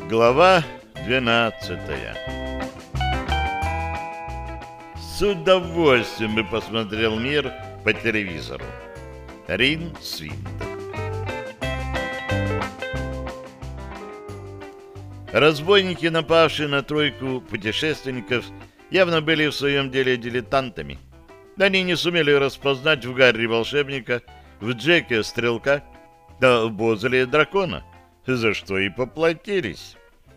Глава 12. С удовольствием бы посмотрел мир по телевизору. Рин Свинт. Разбойники, напавшие на тройку путешественников, явно были в своем деле дилетантами. Они не сумели распознать в Гарри волшебника, в Джеке стрелка, да в Бозеле дракона, за что и поплатились.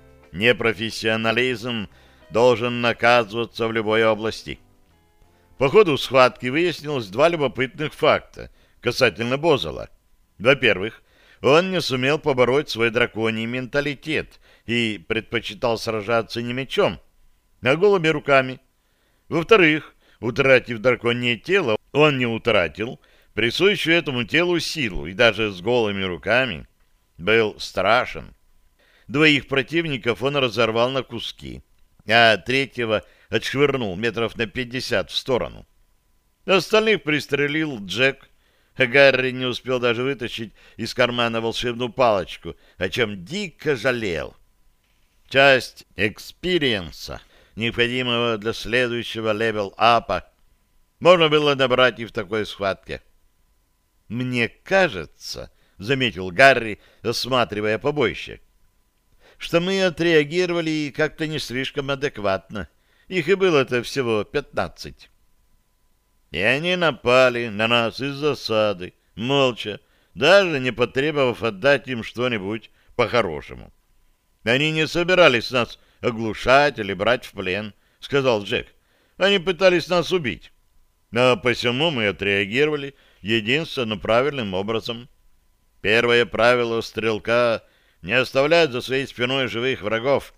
Непрофессионализм должен наказываться в любой области. По ходу схватки выяснилось два любопытных факта касательно Бозела. Во-первых, он не сумел побороть свой драконий менталитет и предпочитал сражаться не мечом, а голыми руками. Во-вторых, утратив драконье тело, он не утратил присущую этому телу силу и даже с голыми руками был страшен. Двоих противников он разорвал на куски, а третьего отшвырнул метров на 50 в сторону. Остальных пристрелил Джек, а Гарри не успел даже вытащить из кармана волшебную палочку, о чем дико жалел. Часть экспириенса, необходимого для следующего левел-апа, можно было набрать и в такой схватке. «Мне кажется, — заметил Гарри, осматривая побоище, — что мы отреагировали как-то не слишком адекватно. Их и было-то всего 15. И они напали на нас из засады, молча, даже не потребовав отдать им что-нибудь по-хорошему. Они не собирались нас оглушать или брать в плен, — сказал Джек. Они пытались нас убить. А посему мы отреагировали единственно правильным образом. Первое правило стрелка — не оставлять за своей спиной живых врагов.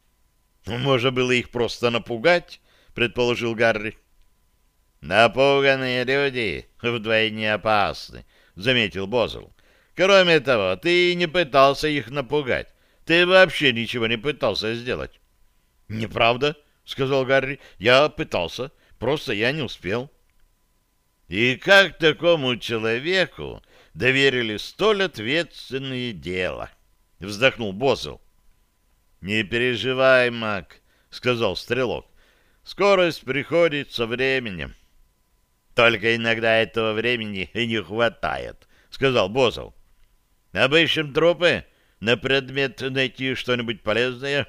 Можно было их просто напугать, предположил Гарри. Напуганные люди вдвойне опасны, заметил Бозел. Кроме того, ты не пытался их напугать. Ты вообще ничего не пытался сделать. Неправда, сказал Гарри. Я пытался, просто я не успел. И как такому человеку доверили столь ответственное дело? — вздохнул Бозел. — Не переживай, Мак, — сказал Стрелок. — Скорость приходит со временем. — Только иногда этого времени и не хватает, — сказал Бозел. — Обыщем трупы на предмет найти что-нибудь полезное.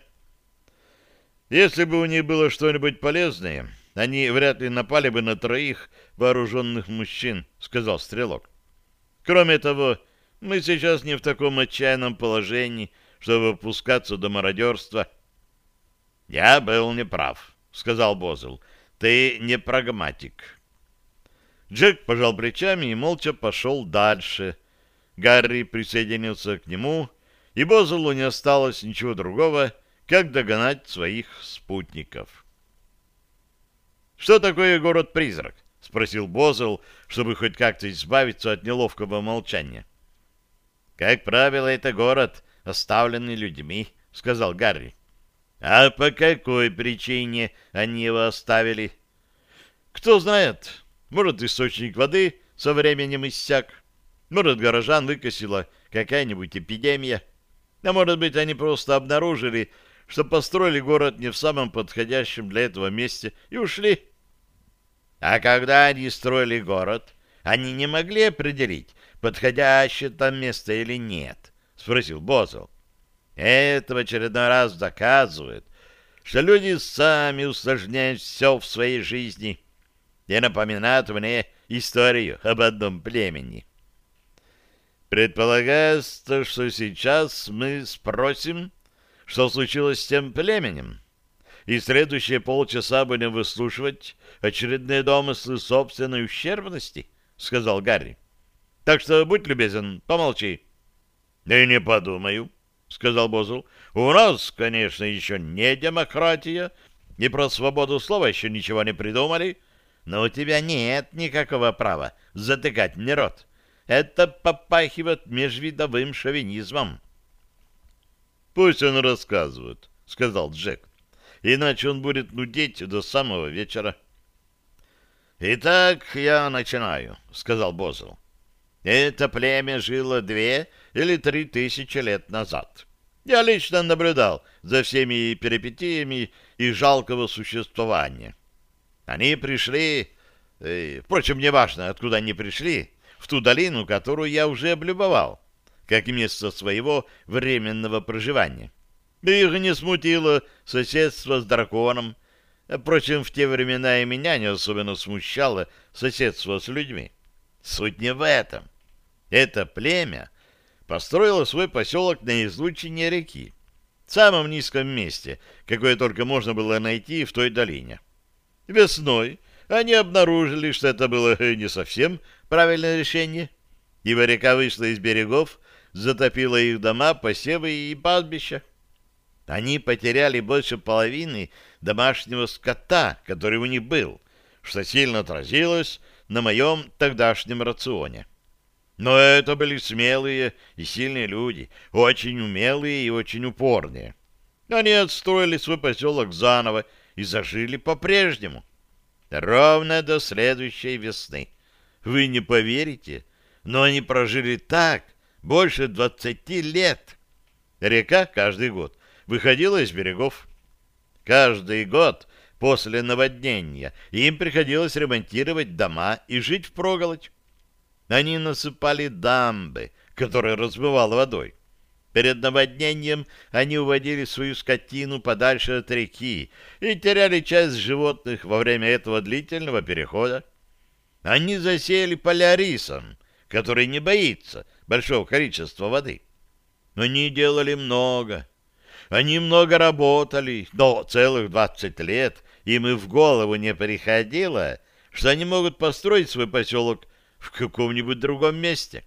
— Если бы у них было что-нибудь полезное, они вряд ли напали бы на 3 вооруженных мужчин, — сказал Стрелок. — Кроме того, мы сейчас не в таком отчаянном положении, чтобы опускаться до мародерства. — Я был неправ, — сказал Бозел. — Ты не прагматик. Джек пожал плечами и молча пошел дальше. Гарри присоединился к нему, и Бозелу не осталось ничего другого, как догнать своих спутников. — Что такое город-призрак? — спросил Бозел, чтобы хоть как-то избавиться от неловкого молчания. «Как правило, это город, оставленный людьми», — сказал Гарри. «А по какой причине они его оставили?» «Кто знает. Может, источник воды со временем иссяк. Может, горожан выкосила какая-нибудь эпидемия. А может быть, они просто обнаружили, что построили город не в самом подходящем для этого месте и ушли». «А когда они строили город, они не могли определить, подходящее там место или нет?» — спросил Бозел. «Это в очередной раз доказывает, что люди сами усложняют все в своей жизни и напоминают мне историю об одном племени». «Предполагается, что сейчас мы спросим, что случилось с тем племенем, и следующие полчаса будем выслушивать очередные домыслы собственной ущербности», — сказал Гарри. «Так что будь любезен, помолчи». «И не подумаю», — сказал Бозел. «У нас, конечно, еще не демократия, и про свободу слова еще ничего не придумали, но у тебя нет никакого права затыкать мне рот. Это попахивает межвидовым шовинизмом». «Пусть он рассказывает», — сказал Джек. «Иначе он будет нудеть до самого вечера». «Итак, я начинаю», — сказал Бозел. «Это племя жило 2 или 3 тысячи лет назад. Я лично наблюдал за всеми перипетиями их жалкого существования. Они пришли... впрочем, неважно, откуда они пришли, в ту долину, которую я уже облюбовал, как место своего временного проживания. Их не смутило соседство с драконом. Впрочем, в те времена и меня не особенно смущало соседство с людьми. Суть не в этом. Это племя построило свой поселок на излучине реки, в самом низком месте, какое только можно было найти в той долине. Весной они обнаружили, что это было не совсем правильное решение, ибо река вышла из берегов, затопила их дома, посевы и пастбища. Они потеряли больше половины домашнего скота, который у них был, что сильно отразилось на моем тогдашнем рационе. Но это были смелые и сильные люди, очень умелые и очень упорные. Они отстроили свой поселок заново и зажили по-прежнему. Ровно до следующей весны. Вы не поверите, но они прожили так больше 20 лет. Река каждый год выходила из берегов. Каждый год после наводнения им приходилось ремонтировать дома и жить впроголодь. Они насыпали дамбы, которые разбивало водой. Перед наводнением они уводили свою скотину подальше от реки и теряли часть животных во время этого длительного перехода. Они засеяли поля рисом, который не боится большого количества воды. Они делали много. Они много работали, но целых 20 лет им и в голову не приходило, что они могут построить свой поселок в каком-нибудь другом месте.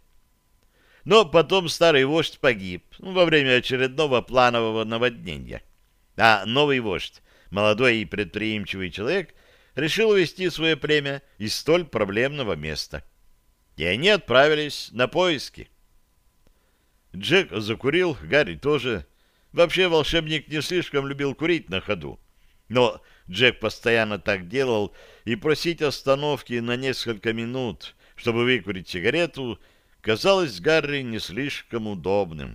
Но потом старый вождь погиб во время очередного планового наводнения. А новый вождь, молодой и предприимчивый человек, решил увести свое племя из столь проблемного места. И они отправились на поиски. Джек закурил, Гарри тоже. Вообще волшебник не слишком любил курить на ходу. Но Джек постоянно так делал, и просить остановки на несколько минут, чтобы выкурить сигарету, казалось Гарри не слишком удобным.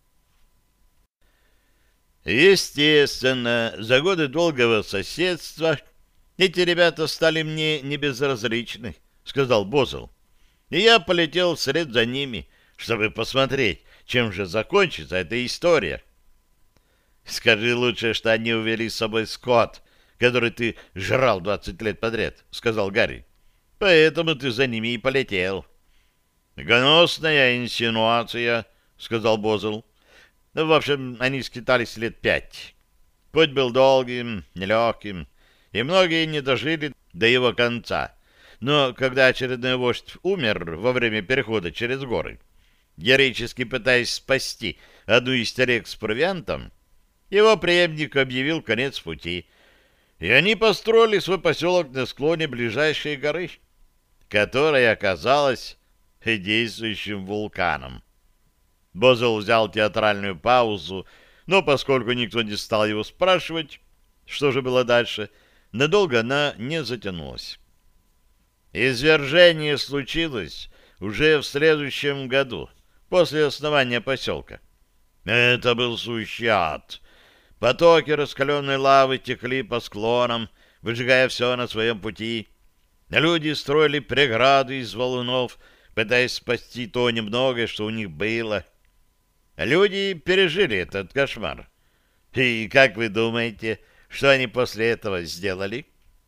Естественно, за годы долгого соседства эти ребята стали мне не безразличны, сказал Бозл. И я полетел вслед за ними, чтобы посмотреть, чем же закончится эта история. Скажи лучше, что они увели с собой скот, который ты жрал 20 лет подряд, сказал Гарри. Поэтому ты за ними и полетел. Гнусная инсинуация, сказал Бозл. В общем, они скитались лет 5. Путь был долгим, нелегким, и многие не дожили до его конца. Но когда очередной вождь умер во время перехода через горы, героически пытаясь спасти одну из телег с провиантом, его преемник объявил конец пути, и они построили свой поселок на склоне ближайшей горы, которая оказалась действующим вулканом. Бозл взял театральную паузу, но поскольку никто не стал его спрашивать, что же было дальше, надолго она не затянулась. Извержение случилось уже в следующем году, после основания поселка. Это был сущий ад. Потоки раскаленной лавы текли по склонам, выжигая все на своем пути. Люди строили преграды из валунов, пытаясь спасти то немногое, что у них было. Люди пережили этот кошмар. И как вы думаете, что они после этого сделали?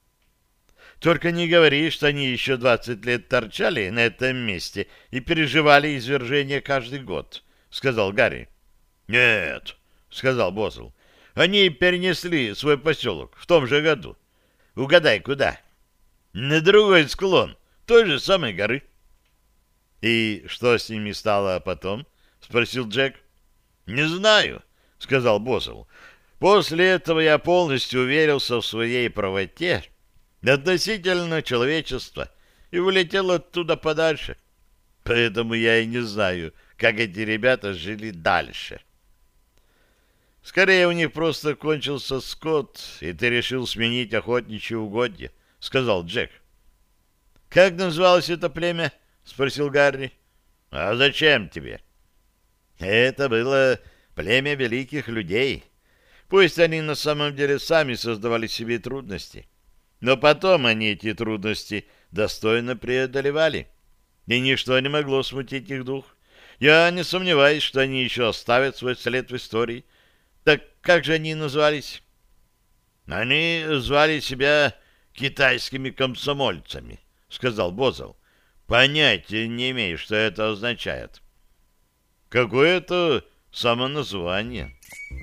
Только не говори, что они еще 20 лет торчали на этом месте и переживали извержение каждый год, — сказал Гарри. — Нет, — сказал Бозл. — они перенесли свой поселок в том же году. Угадай, куда? На другой склон той же самой горы. — И что с ними стало потом? — спросил Джек. — Не знаю, — сказал Бозл. — После этого я полностью уверился в своей правоте относительно человечества и улетел оттуда подальше. Поэтому я и не знаю, как эти ребята жили дальше. Скорее, у них просто кончился скот, и ты решил сменить охотничьи угодья, — сказал Джек. — Как называлось это племя? — спросил Гарри. — А зачем тебе? — Это было племя великих людей. Пусть они на самом деле сами создавали себе трудности, но потом они эти трудности достойно преодолевали, и ничто не могло смутить их дух. Я не сомневаюсь, что они еще оставят свой след в истории. Так как же они назывались? Они звали себя китайскими комсомольцами, сказал Бозел. Понятия не имею, что это означает. Какое-то самоназвание.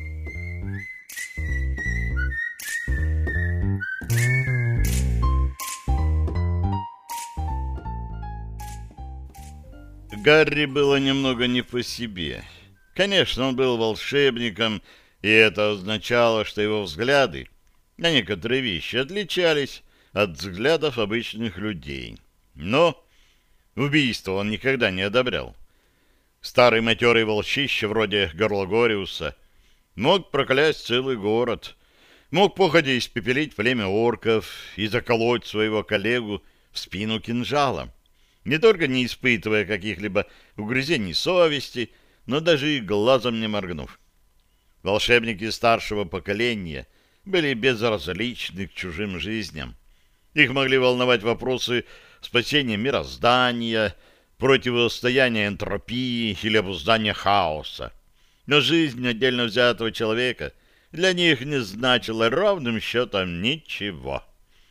Гарри было немного не по себе. Конечно, он был волшебником, и это означало, что его взгляды на некоторые вещи отличались от взглядов обычных людей. Но убийство он никогда не одобрял. Старый матерый волчище вроде Горлагориуса мог проклясть целый город, мог походя испепелить племя орков и заколоть своего коллегу в спину кинжалом, не только не испытывая каких-либо угрызений совести, но даже и глазом не моргнув. Волшебники старшего поколения были безразличны к чужим жизням. Их могли волновать вопросы спасения мироздания, противостояния энтропии или обуздания хаоса. Но жизнь отдельно взятого человека для них не значила ровным счетом ничего.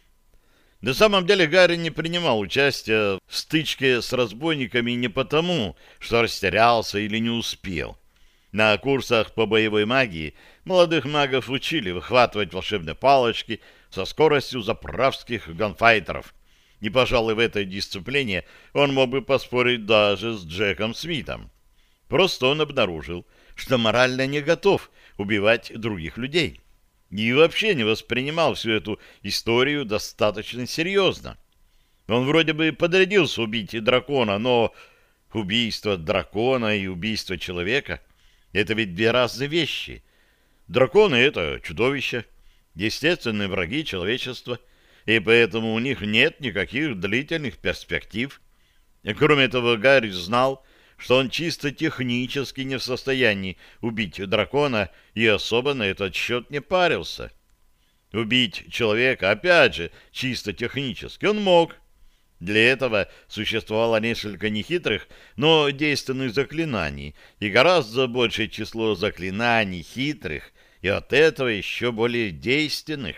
На самом деле Гарри не принимал участия в стычке с разбойниками не потому, что растерялся или не успел. На курсах по боевой магии молодых магов учили выхватывать волшебные палочки со скоростью заправских ганфайтеров. И, пожалуй, в этой дисциплине он мог бы поспорить даже с Джеком Смитом. Просто он обнаружил, что морально не готов убивать других людей. И вообще не воспринимал всю эту историю достаточно серьезно. Он вроде бы подрядился убить дракона, но убийство дракона и убийство человека — это ведь две разные вещи. Драконы — это чудовища, естественные враги человечества, и поэтому у них нет никаких длительных перспектив. И кроме того, Гарри знал, что он чисто технически не в состоянии убить дракона и особо на этот счет не парился. Убить человека, опять же, чисто технически он мог. Для этого существовало несколько нехитрых, но действенных заклинаний, и гораздо большее число заклинаний хитрых, и от этого еще более действенных.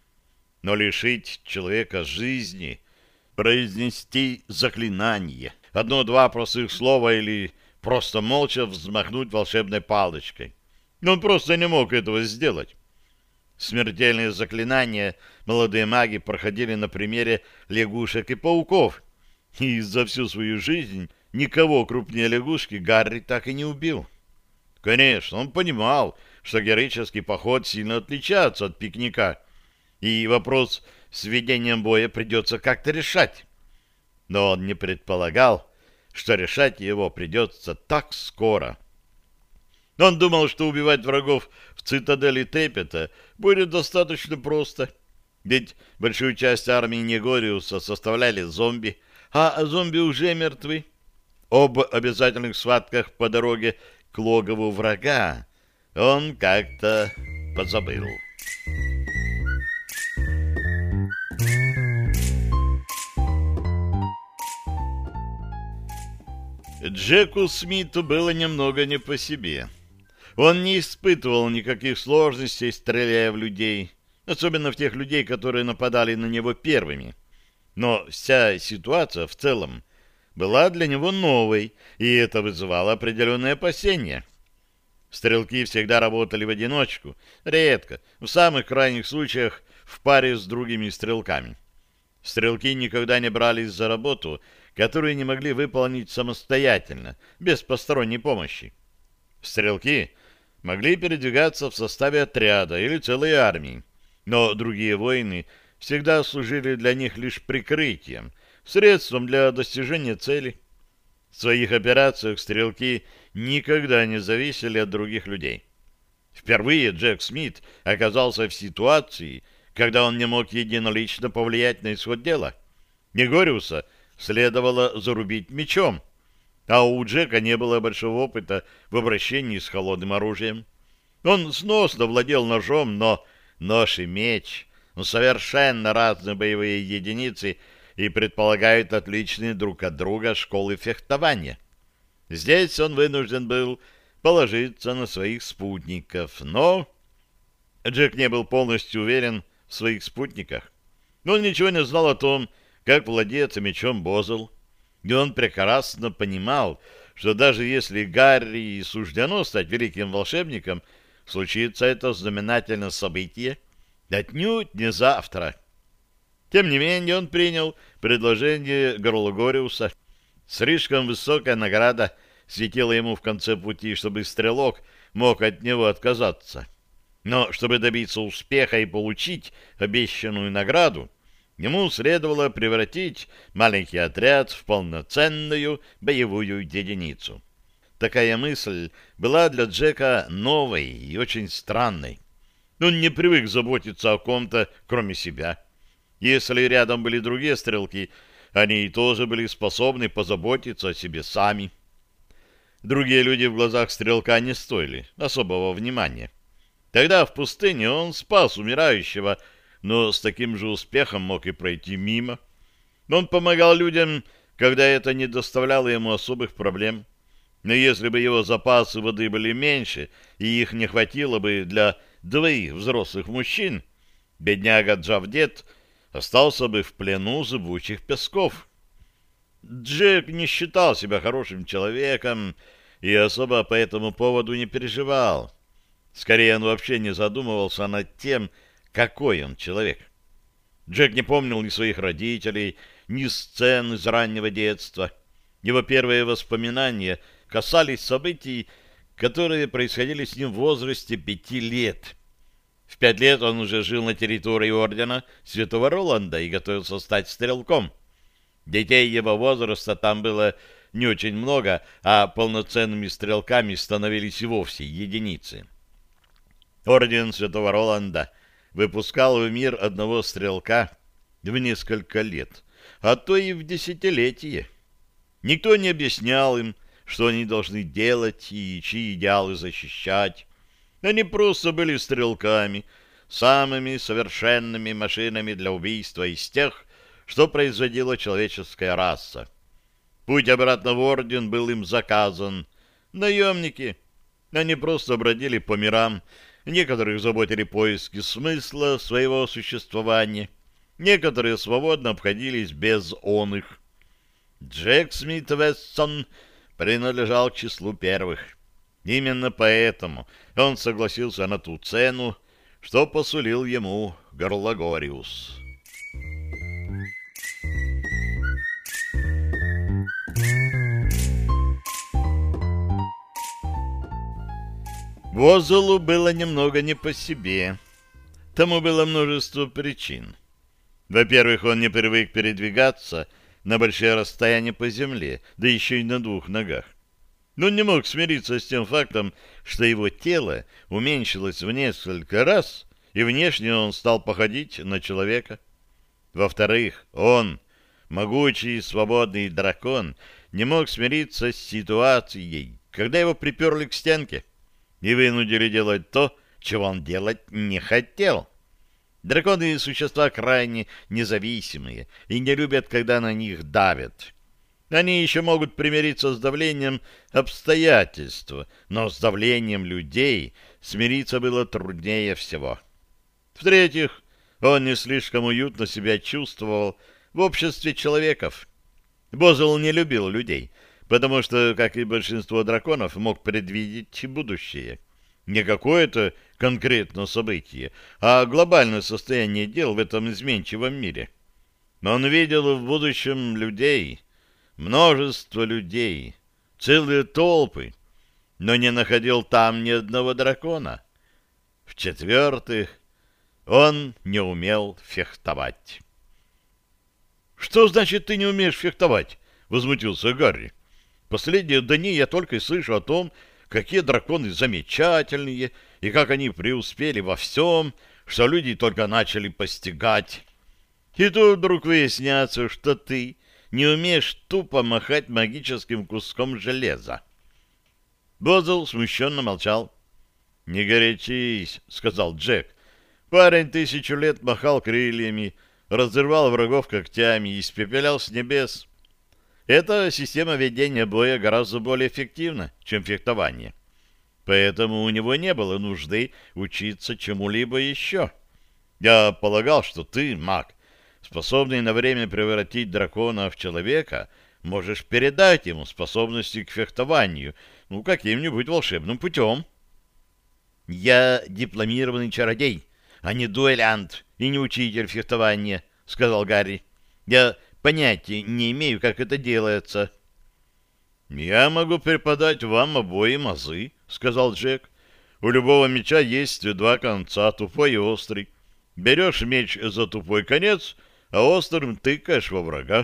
Но лишить человека жизни, произнести заклинание, одно-два простых слова или просто молча взмахнуть волшебной палочкой. Но он просто не мог этого сделать. Смертельные заклинания молодые маги проходили на примере лягушек и пауков. И за всю свою жизнь никого крупнее лягушки Гарри так и не убил. Конечно, он понимал, что героический поход сильно отличается от пикника, и вопрос с ведением боя придется как-то решать. Но он не предполагал, что решать его придется так скоро. Он думал, что убивать врагов в цитадели Тепета будет достаточно просто, ведь большую часть армии Негориуса составляли зомби, а зомби уже мертвы. Об обязательных схватках по дороге к логову врага он как-то позабыл. Джеку Смиту было немного не по себе. Он не испытывал никаких сложностей, стреляя в людей, особенно в тех людей, которые нападали на него первыми. Но вся ситуация в целом была для него новой, и это вызывало определенные опасения. Стрелки всегда работали в одиночку, редко, в самых крайних случаях в паре с другими стрелками. Стрелки никогда не брались за работу, которую не могли выполнить самостоятельно, без посторонней помощи. Стрелки могли передвигаться в составе отряда или целой армии, но другие воины всегда служили для них лишь прикрытием, средством для достижения цели. В своих операциях стрелки никогда не зависели от других людей. Впервые Джек Смит оказался в ситуации, когда он не мог единолично повлиять на исход дела. Негориуса следовало зарубить мечом. а у Джека не было большого опыта в обращении с холодным оружием. Он сносно владел ножом, но нож и меч совершенно разные боевые единицы и предполагают отличные друг от друга школы фехтования. Здесь он вынужден был положиться на своих спутников, но Джек не был полностью уверен в своих спутниках. Он ничего не знал о том, как владеет мечом Бозел, и он прекрасно понимал, что даже если Гарри и суждено стать великим волшебником, случится это знаменательное событие отнюдь не завтра. Тем не менее, он принял предложение Горлогориуса. Слишком высокая награда светила ему в конце пути, чтобы стрелок мог от него отказаться. Но чтобы добиться успеха и получить обещанную награду, ему следовало превратить маленький отряд в полноценную боевую единицу. Такая мысль была для Джека новой и очень странной. Он не привык заботиться о ком-то, кроме себя. Если рядом были другие стрелки, они тоже были способны позаботиться о себе сами. Другие люди в глазах стрелка не стоили особого внимания. Тогда в пустыне он спас умирающего, но с таким же успехом мог и пройти мимо. Он помогал людям, когда это не доставляло ему особых проблем. Но если бы его запасы воды были меньше, и их не хватило бы для двоих взрослых мужчин, бедняга Джавдет остался бы в плену зыбучих песков. Джек не считал себя хорошим человеком и особо по этому поводу не переживал. Скорее, он вообще не задумывался над тем, какой он человек. Джек не помнил ни своих родителей, ни сцен из раннего детства. Его первые воспоминания касались событий, которые происходили с ним в возрасте 5 лет. В 5 лет он уже жил на территории ордена Святого Роланда и готовился стать стрелком. Детей его возраста там было не очень много, а полноценными стрелками становились и вовсе единицы. Орден Святого Роланда выпускал в мир одного стрелка в несколько лет, а то и в десятилетие. Никто не объяснял им, что они должны делать и чьи идеалы защищать. Они просто были стрелками, самыми совершенными машинами для убийства из тех, что производила человеческая раса. Путь обратно в орден был им заказан. Наемники. Они просто бродили по мирам. Некоторых заботили поиски смысла своего существования. Некоторые свободно обходились без оных. Джек Смит Вессон принадлежал к числу первых. Именно поэтому он согласился на ту цену, что посулил ему Горлогориус. Бозелу было немного не по себе. Тому было множество причин. Во-первых, он не привык передвигаться на большие расстояния по земле, да еще и на 2 ногах. Но он не мог смириться с тем фактом, что его тело уменьшилось в несколько раз, и внешне он стал походить на человека. Во-вторых, он, могучий свободный дракон, не мог смириться с ситуацией, когда его приперли к стенке и вынудили делать то, чего он делать не хотел. Драконы — существа крайне независимые и не любят, когда на них давят. Они еще могут примириться с давлением обстоятельств, но с давлением людей смириться было труднее всего. В-третьих, он не слишком уютно себя чувствовал в обществе человеков. Бозел не любил людей, потому что, как и большинство драконов, мог предвидеть будущее. Не какое-то конкретное событие, а глобальное состояние дел в этом изменчивом мире. Но он видел в будущем людей, множество людей, целые толпы, но не находил там ни одного дракона. В-четвертых, он не умел фехтовать. «Что значит, ты не умеешь фехтовать?» — возмутился Гарри. «Последние дни я только и слышу о том, какие драконы замечательные, и как они преуспели во всем, что люди только начали постигать. И тут вдруг выясняется, что ты не умеешь тупо махать магическим куском железа. Бозл смущенно молчал. — Не горячись, — сказал Джек. Парень 1000 лет махал крыльями, разрывал врагов когтями и испепелял с небес. Эта система ведения боя гораздо более эффективна, чем фехтование. Поэтому у него не было нужды учиться чему-либо еще. Я полагал, что ты, маг, способный на время превратить дракона в человека, можешь передать ему способности к фехтованию, каким-нибудь волшебным путем. «Я дипломированный чародей, а не дуэлянт и не учитель фехтования», — сказал Гарри. «Я понятия не имею, как это делается». «Я могу преподать вам обоим азы», — сказал Джек. «У любого меча есть 2 конца, тупой и острый. Берешь меч за тупой конец, а острым тыкаешь во врага».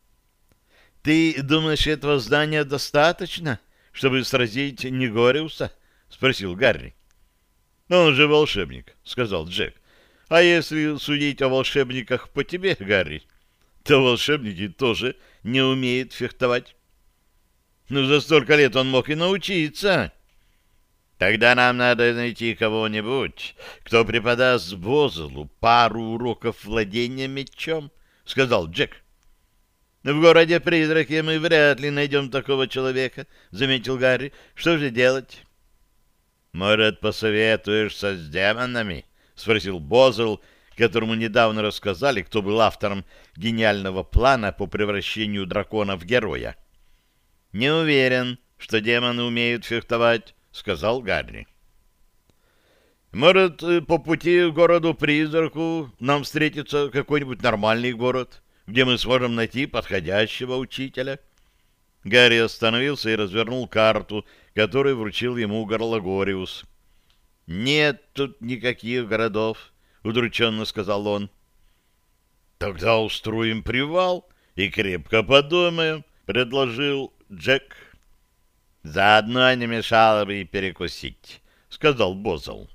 «Ты думаешь, этого здания достаточно, чтобы сразить Негориуса?» — спросил Гарри. «Он же волшебник», — сказал Джек. «А если судить о волшебниках по тебе, Гарри, то волшебники тоже не умеют фехтовать». За столько лет он мог и научиться. Тогда нам надо найти кого-нибудь, кто преподаст Бозлу пару уроков владения мечом, — сказал Джек. В городе-призраке мы вряд ли найдем такого человека, — заметил Гарри. Что же делать? Может, посоветуешься с демонами? — спросил Бозл, которому недавно рассказали, кто был автором гениального плана по превращению дракона в героя. «Не уверен, что демоны умеют фехтовать», — сказал Гарри. «Может, по пути к городу-призраку нам встретится какой-нибудь нормальный город, где мы сможем найти подходящего учителя?» Гарри остановился и развернул карту, которую вручил ему Горлагориус. «Нет тут никаких городов», — удрученно сказал он. «Тогда устроим привал и крепко подумаем», — предложил Джек. «Заодно не мешало бы и перекусить», — сказал Бозл.